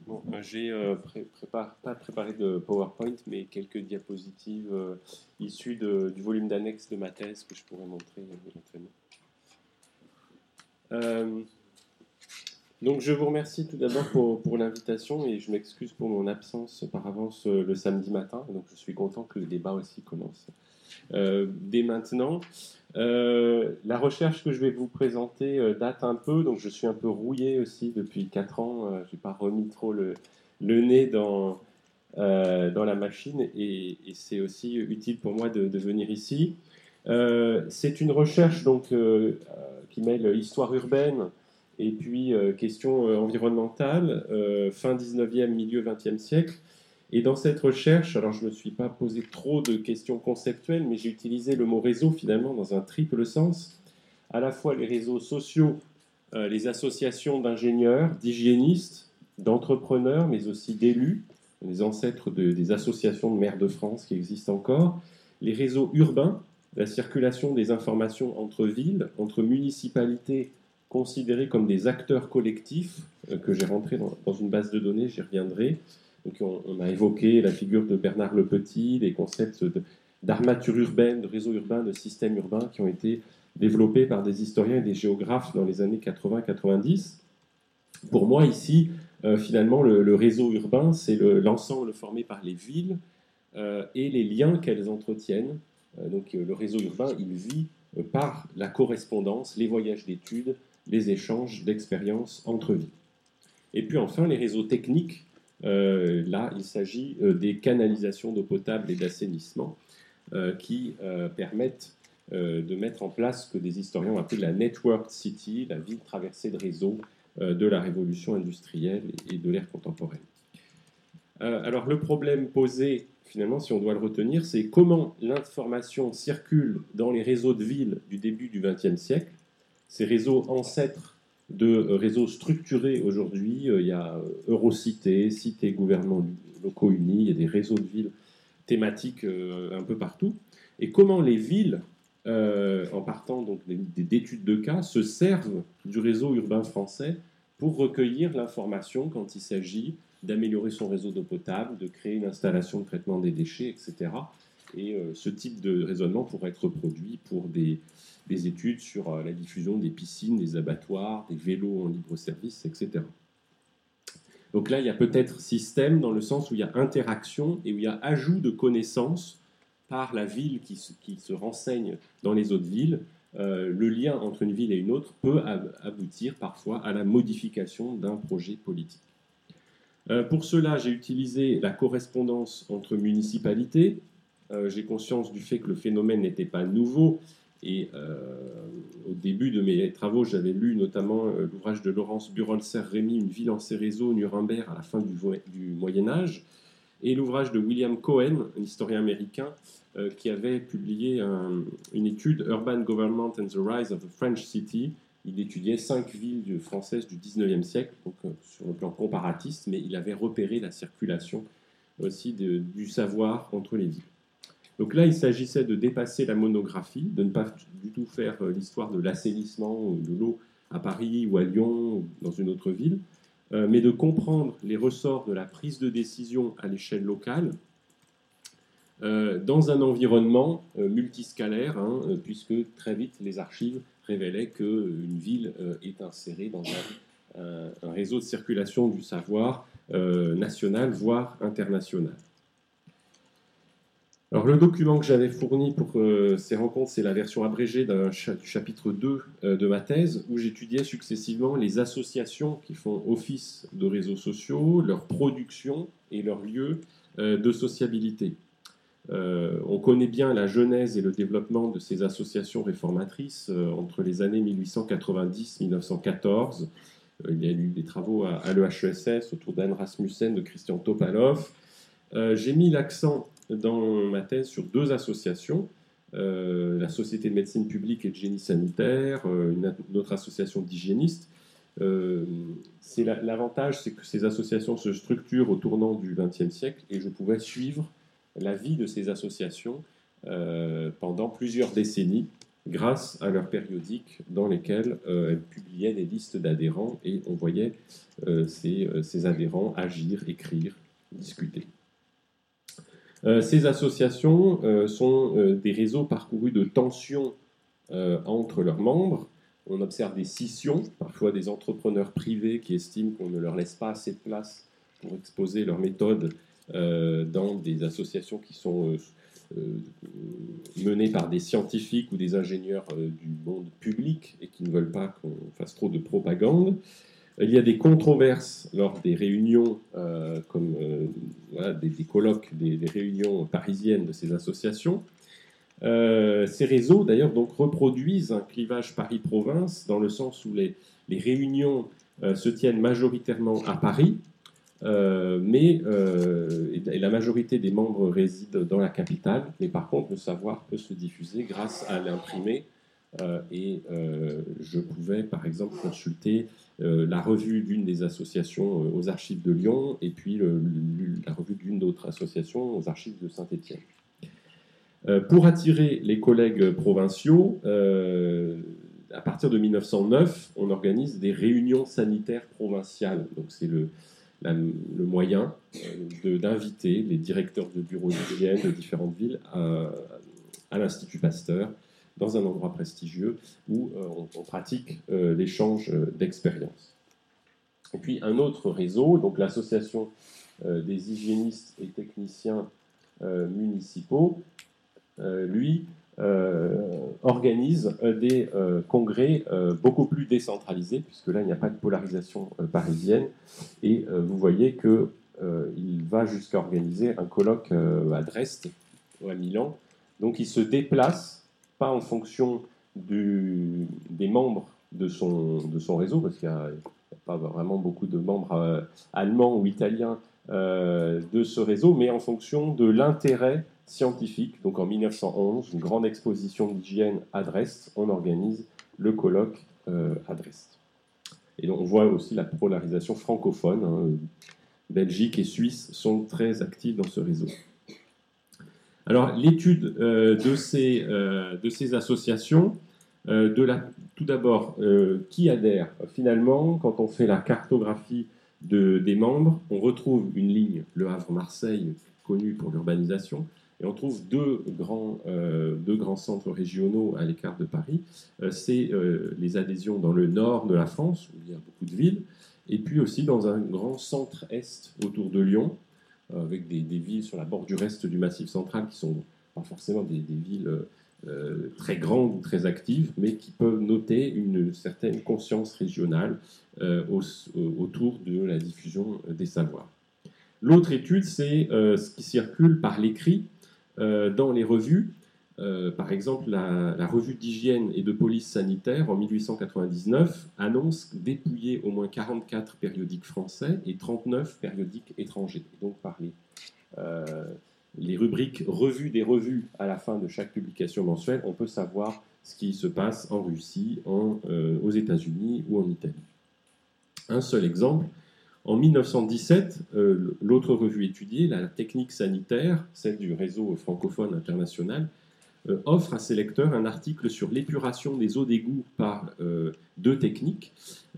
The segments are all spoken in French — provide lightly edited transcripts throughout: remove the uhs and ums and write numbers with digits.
Bon, j'ai pas préparé de PowerPoint, mais quelques diapositives issues du volume d'annexe de ma thèse que je pourrais montrer éventuellement. Donc je vous remercie tout d'abord pour l'invitation et je m'excuse pour mon absence par avance le samedi matin. Donc je suis content que le débat aussi commence dès maintenant. La recherche que je vais vous présenter date un peu, donc je suis un peu rouillé aussi depuis 4 ans. Je n'ai pas remis trop le nez dans la machine et c'est aussi utile pour moi de venir ici. C'est une recherche donc, qui mêle histoire urbaine et puis questions environnementales, fin 19e, milieu 20e siècle. Et dans cette recherche, alors je ne me suis pas posé trop de questions conceptuelles, mais j'ai utilisé le mot réseau finalement dans un triple sens. À la fois les réseaux sociaux, les associations d'ingénieurs, d'hygiénistes, d'entrepreneurs, mais aussi d'élus, les ancêtres des associations de maires de France qui existent encore, les réseaux urbains, la circulation des informations entre villes, entre municipalités considérées comme des acteurs collectifs, que j'ai rentré dans une base de données, j'y reviendrai. Donc on a évoqué la figure de Bernard Lepetit, les concepts d'armature urbaine, de réseau urbain, de système urbain qui ont été développés par des historiens et des géographes dans les années 80-90. Pour moi, ici, finalement, le réseau urbain, c'est l'ensemble formé par les villes et les liens qu'elles entretiennent. Donc le réseau urbain, il vit par la correspondance, les voyages d'études, les échanges d'expériences entre villes. Et puis enfin, les réseaux techniques. Là, il s'agit des canalisations d'eau potable et d'assainissement qui permettent de mettre en place ce que des historiens ont appelé la Networked City, la ville traversée de réseaux de la révolution industrielle et de l'ère contemporaine. Alors le problème posé, finalement, si on doit le retenir, c'est comment l'information circule dans les réseaux de villes du début du XXe siècle, ces réseaux ancêtres de réseaux structurés aujourd'hui. Il y a Eurocité, Cité, gouvernements locaux unis, il y a des réseaux de villes thématiques un peu partout. Et comment les villes, en partant donc d'études de cas, se servent du réseau urbain français pour recueillir l'information quand il s'agit d'améliorer son réseau d'eau potable, de créer une installation de traitement des déchets, etc. Et ce type de raisonnement pourrait être reproduit pour des études sur la diffusion des piscines, des abattoirs, des vélos en libre-service, etc. Donc là, il y a peut-être système dans le sens où il y a interaction et où il y a ajout de connaissances par la ville qui se renseigne dans les autres villes. Le lien entre une ville et une autre peut aboutir parfois à la modification d'un projet politique. Pour cela, j'ai utilisé la correspondance entre municipalités. J'ai conscience du fait que le phénomène n'était pas nouveau. Et au début de mes travaux, j'avais lu notamment l'ouvrage de Laurence Burolser-Rémy, Une ville en ses réseaux, Nuremberg, à la fin du Moyen-Âge, et l'ouvrage de William Cohen, un historien américain, qui avait publié une étude, Urban Government and the Rise of the French City. Il étudiait 5 villes françaises du 19e siècle, donc sur le plan comparatiste, mais il avait repéré la circulation aussi du savoir entre les villes. Donc là, il s'agissait de dépasser la monographie, de ne pas du tout faire l'histoire de l'assainissement ou de l'eau à Paris ou à Lyon ou dans une autre ville, mais de comprendre les ressorts de la prise de décision à l'échelle locale dans un environnement multiscalaire, puisque très vite les archives révélaient qu'une ville est insérée dans un réseau de circulation du savoir national, voire international. Alors, le document que j'avais fourni pour ces rencontres, c'est la version abrégée du chapitre 2 de ma thèse, où j'étudiais successivement les associations qui font office de réseaux sociaux, leur production et leur lieu de sociabilité. On connaît bien la genèse et le développement de ces associations réformatrices entre les années 1890-1914. Il y a eu des travaux à l'EHESS autour d'Anne Rasmussen, de Christian Topalov. J'ai mis l'accent dans ma thèse sur 2 associations, la Société de médecine publique et de génie sanitaire, une autre association d'hygiénistes. L'avantage, c'est que ces associations se structurent au tournant du XXe siècle et je pouvais suivre la vie de ces associations pendant plusieurs décennies grâce à leurs périodiques dans lesquels elles publiaient des listes d'adhérents et on voyait ces adhérents agir, écrire, discuter. Ces associations sont des réseaux parcourus de tensions entre leurs membres. On observe des scissions, parfois des entrepreneurs privés qui estiment qu'on ne leur laisse pas assez de place pour exposer leurs méthodes dans des associations qui sont menées par des scientifiques ou des ingénieurs du monde public et qui ne veulent pas qu'on fasse trop de propagande. Il y a des controverses lors des réunions, comme voilà, des colloques, des réunions parisiennes de ces associations. Ces réseaux, d'ailleurs, donc, reproduisent un clivage Paris-Province, dans le sens où les réunions se tiennent majoritairement à Paris, et la majorité des membres résident dans la capitale, mais par contre, le savoir peut se diffuser grâce à l'imprimé. Je pouvais, par exemple, consulter la revue d'une des associations aux archives de Lyon et puis la revue d'une autre association aux archives de Saint-Étienne. Pour attirer les collègues provinciaux, à partir de 1909, on organise des réunions sanitaires provinciales. Donc c'est le moyen d'inviter les directeurs de bureaux d'hygiène de différentes villes à l'Institut Pasteur, dans un endroit prestigieux où on pratique l'échange d'expériences. Et puis un autre réseau, donc l'association des hygiénistes et techniciens municipaux, lui organise des congrès beaucoup plus décentralisés, puisque là il n'y a pas de polarisation parisienne, et vous voyez qu'il va jusqu'à organiser un colloque à Dresde ou à Milan, donc il se déplace pas en fonction des membres de son réseau, parce qu'il n'y a pas vraiment beaucoup de membres allemands ou italiens de ce réseau, mais en fonction de l'intérêt scientifique. Donc en 1911, une grande exposition d'hygiène à Dresde, on organise le colloque à Dresde. Et donc on voit aussi la polarisation francophone, hein. Belgique et Suisse sont très actifs dans ce réseau. Alors, l'étude de ces associations, tout d'abord, qui adhère? Finalement, quand on fait la cartographie des membres, on retrouve une ligne, Le Havre-Marseille, connue pour l'urbanisation, et on trouve deux grands centres régionaux à l'écart de Paris. C'est les adhésions dans le nord de la France, où il y a beaucoup de villes, et puis aussi dans un grand centre-est autour de Lyon, avec des villes sur la bordure est du Massif central qui sont pas forcément des villes très grandes ou très actives, mais qui peuvent noter une certaine conscience régionale autour de la diffusion des savoirs. L'autre étude, c'est ce qui circule par l'écrit dans les revues. Par exemple, la revue d'hygiène et de police sanitaire, en 1899, annonce dépouiller au moins 44 périodiques français et 39 périodiques étrangers. Et donc, par les rubriques revues des revues à la fin de chaque publication mensuelle, on peut savoir ce qui se passe en Russie, aux États-Unis ou en Italie. Un seul exemple. En 1917, l'autre revue étudiée, la technique sanitaire, celle du réseau francophone international, offre à ses lecteurs un article sur l'épuration des eaux d'égout par deux techniques,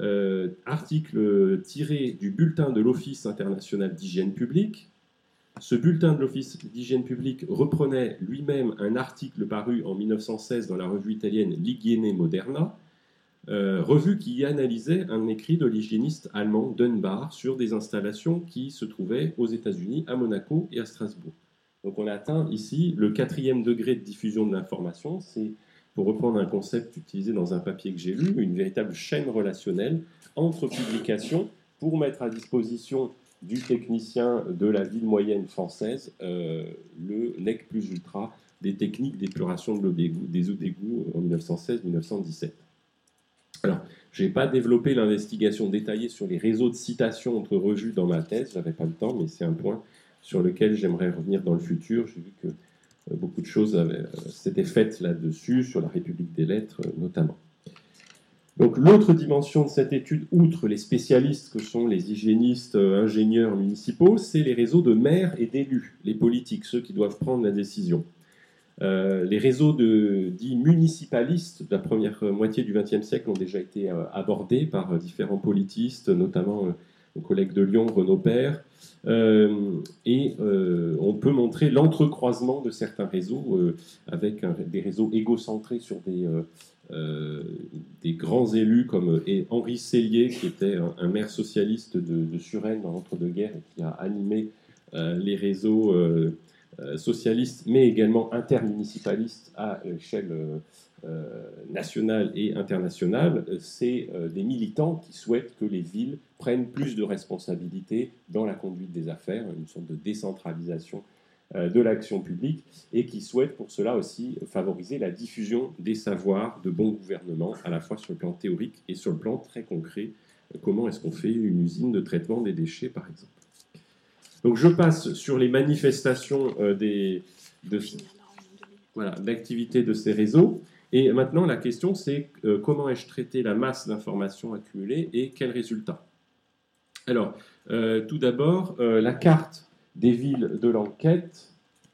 article tiré du bulletin de l'Office international d'hygiène publique. Ce bulletin de l'Office d'hygiène publique reprenait lui-même un article paru en 1916 dans la revue italienne L'Igiene Moderna, revue qui analysait un écrit de l'hygiéniste allemand Dunbar sur des installations qui se trouvaient aux États-Unis, à Monaco et à Strasbourg. Donc on a atteint ici le 4e degré de diffusion de l'information. C'est, pour reprendre un concept utilisé dans un papier que j'ai lu, une véritable chaîne relationnelle entre publications pour mettre à disposition du technicien de la ville moyenne française le nec plus ultra des techniques d'épuration des eaux d'égout en 1916-1917. Alors, je n'ai pas développé l'investigation détaillée sur les réseaux de citations entre revues dans ma thèse, je n'avais pas le temps, mais c'est un point sur lequel j'aimerais revenir dans le futur. J'ai vu que beaucoup de choses s'étaient faites là-dessus, sur la République des lettres notamment. Donc l'autre dimension de cette étude, outre les spécialistes que sont les hygiénistes, ingénieurs municipaux, c'est les réseaux de maires et d'élus, les politiques, ceux qui doivent prendre la décision. Les réseaux dits municipalistes de la première moitié du XXe siècle ont déjà été abordés par différents politistes, notamment mon collègue de Lyon, Renaud Père. On peut montrer l'entrecroisement de certains réseaux avec des réseaux égocentrés sur des grands élus comme Henri Sellier, qui était un maire socialiste de Suresnes dans l'entre-deux-guerres et qui a animé les réseaux socialistes, mais également intermunicipalistes à l'échelle nationale et internationale. C'est des militants qui souhaitent que les villes prennent plus de responsabilités dans la conduite des affaires, une sorte de décentralisation de l'action publique, et qui souhaitent pour cela aussi favoriser la diffusion des savoirs de bon gouvernement, à la fois sur le plan théorique et sur le plan très concret. Comment est-ce qu'on fait une usine de traitement des déchets, par exemple. Donc je passe sur les manifestations d'activité de ces réseaux. Et maintenant, la question, c'est comment ai-je traité la masse d'informations accumulées et quels résultats? Alors, tout d'abord, la carte des villes de l'enquête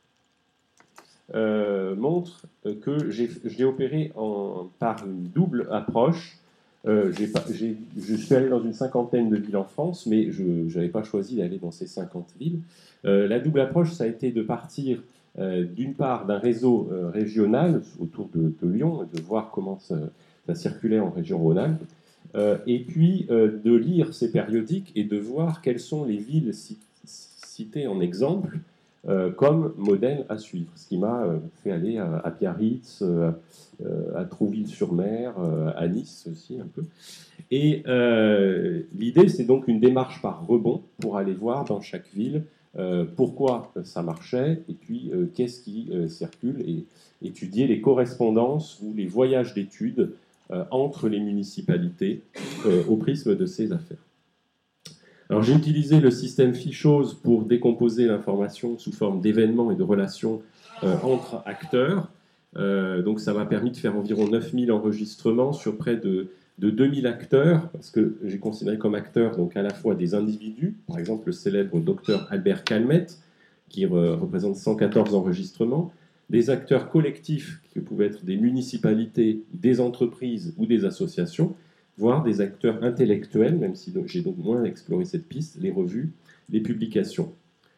montre que j'ai opéré par une double approche. Je suis allé dans une cinquantaine de villes en France, mais je n'avais pas choisi d'aller dans ces 50 villes. La double approche, ça a été de partir d'une part d'un réseau régional autour de Lyon, de voir comment ça circulait en région Rhône-Alpes, et puis de lire ces périodiques et de voir quelles sont les villes citées en exemple comme modèle à suivre. Ce qui m'a fait aller à Biarritz, à Trouville-sur-Mer, à Nice aussi un peu. Et l'idée, c'est donc une démarche par rebond pour aller voir dans chaque ville pourquoi ça marchait et puis qu'est-ce qui circule et étudier les correspondances ou les voyages d'études entre les municipalités au prisme de ces affaires. Alors j'ai utilisé le système Fichose pour décomposer l'information sous forme d'événements et de relations entre acteurs. Donc ça m'a permis de faire environ 9000 enregistrements sur près de 2000 acteurs, parce que j'ai considéré comme acteurs donc à la fois des individus, par exemple le célèbre docteur Albert Calmette, qui représente 114 enregistrements, des acteurs collectifs qui pouvaient être des municipalités, des entreprises ou des associations, voire des acteurs intellectuels, même si j'ai donc moins exploré cette piste, les revues, les publications.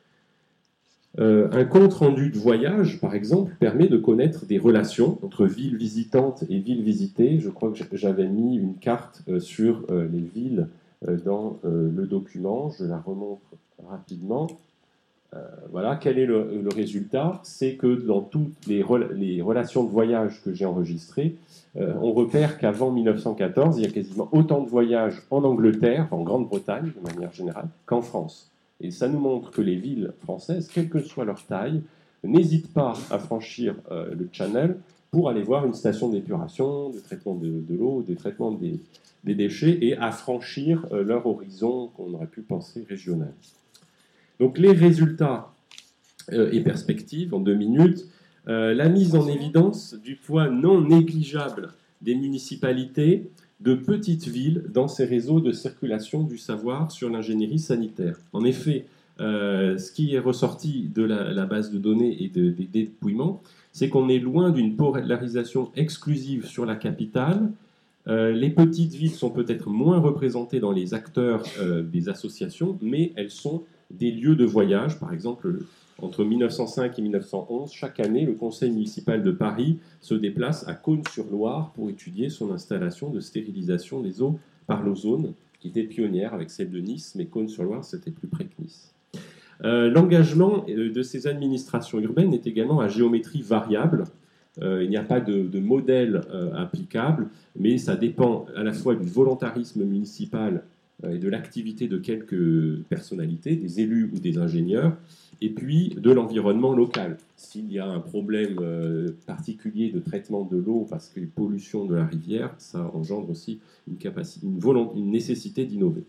Un compte-rendu de voyage, par exemple, permet de connaître des relations entre villes visitantes et villes visitées. Je crois que j'avais mis une carte sur les villes dans le document. Je la remontre rapidement. Voilà, quel est le résultat? C'est que dans toutes les relations de voyage que j'ai enregistrées, on repère qu'avant 1914, il y a quasiment autant de voyages en Angleterre, en Grande-Bretagne de manière générale, qu'en France. Et ça nous montre que les villes françaises, quelle que soit leur taille, n'hésitent pas à franchir le Channel pour aller voir une station d'épuration, de traitement de l'eau, des traitements des déchets, et à franchir leur horizon qu'on aurait pu penser régional. Donc les résultats et perspectives en 2 minutes. La mise en évidence du poids non négligeable des municipalités de petites villes dans ces réseaux de circulation du savoir sur l'ingénierie sanitaire. En effet, ce qui est ressorti de la base de données et des dépouillements, c'est qu'on est loin d'une polarisation exclusive sur la capitale. Les petites villes sont peut-être moins représentées dans les acteurs des associations, mais elles sont des lieux de voyage. Par exemple, entre 1905 et 1911, chaque année, le conseil municipal de Paris se déplace à Cosne-sur-Loire pour étudier son installation de stérilisation des eaux par l'ozone, qui était pionnière avec celle de Nice, mais Cosne-sur-Loire, c'était plus près que Nice. L'engagement de ces administrations urbaines est également à géométrie variable. Il n'y a pas de modèle applicable, mais ça dépend à la fois du volontarisme municipal et de l'activité de quelques personnalités, des élus ou des ingénieurs, et puis de l'environnement local. S'il y a un problème particulier de traitement de l'eau parce que les pollutions de la rivière, ça engendre aussi une nécessité d'innover.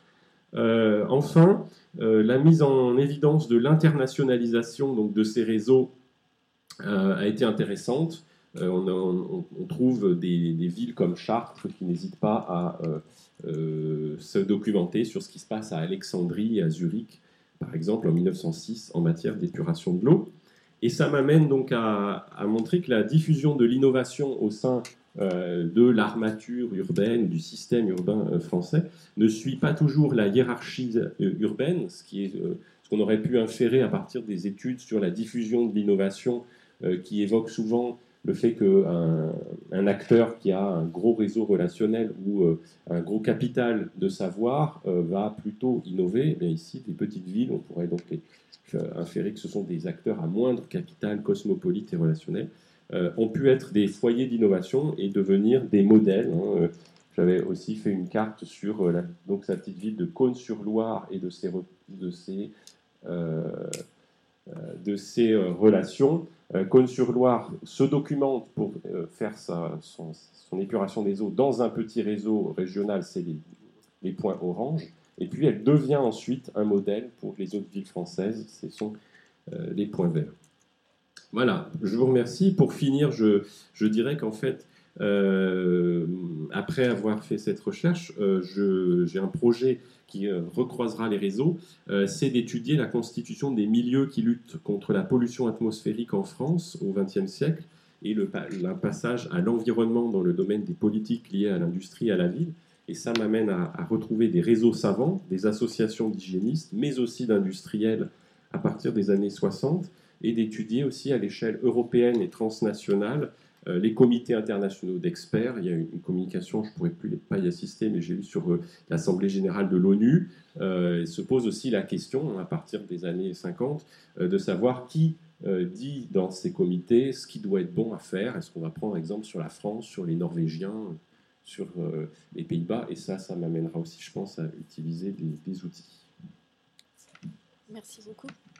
Enfin, la mise en évidence de l'internationalisation donc, de ces réseaux a été intéressante. On trouve des villes comme Chartres qui n'hésitent pas à se documenter sur ce qui se passe à Alexandrie et à Zurich, par exemple en 1906, en matière d'épuration de l'eau. Et ça m'amène donc à montrer que la diffusion de l'innovation au sein de l'armature urbaine, du système urbain français, ne suit pas toujours la hiérarchie urbaine, ce qu'on aurait pu inférer à partir des études sur la diffusion de l'innovation qui évoquent souvent le fait qu'un acteur qui a un gros réseau relationnel ou un gros capital de savoir va plutôt innover. Mais ici, des petites villes, on pourrait donc inférer que ce sont des acteurs à moindre capital cosmopolite et relationnel, ont pu être des foyers d'innovation et devenir des modèles. J'avais aussi fait une carte sur donc sa petite ville de Cosne-sur-Loire et de ses relations. Cosne-sur-Loire se documente pour faire son épuration des eaux dans un petit réseau régional, c'est les points orange. Et puis elle devient ensuite un modèle pour les autres villes françaises, ce sont les points verts. Voilà, je vous remercie. Pour finir, je dirais qu'en fait, après avoir fait cette recherche, j'ai un projet qui recroisera les réseaux, c'est d'étudier la constitution des milieux qui luttent contre la pollution atmosphérique en France au XXe siècle et le passage à l'environnement dans le domaine des politiques liées à l'industrie et à la ville. Et ça m'amène à retrouver des réseaux savants, des associations d'hygiénistes, mais aussi d'industriels à partir des années 60, et d'étudier aussi à l'échelle européenne et transnationale les comités internationaux d'experts. Il y a une communication, je ne pourrais pas y assister, mais j'ai lu sur l'Assemblée générale de l'ONU. Il se pose aussi la question, à partir des années 50, de savoir qui dit dans ces comités ce qui doit être bon à faire. Est-ce qu'on va prendre exemple sur la France, sur les Norvégiens, sur les Pays-Bas? Et ça m'amènera aussi, je pense, à utiliser des outils. Merci beaucoup.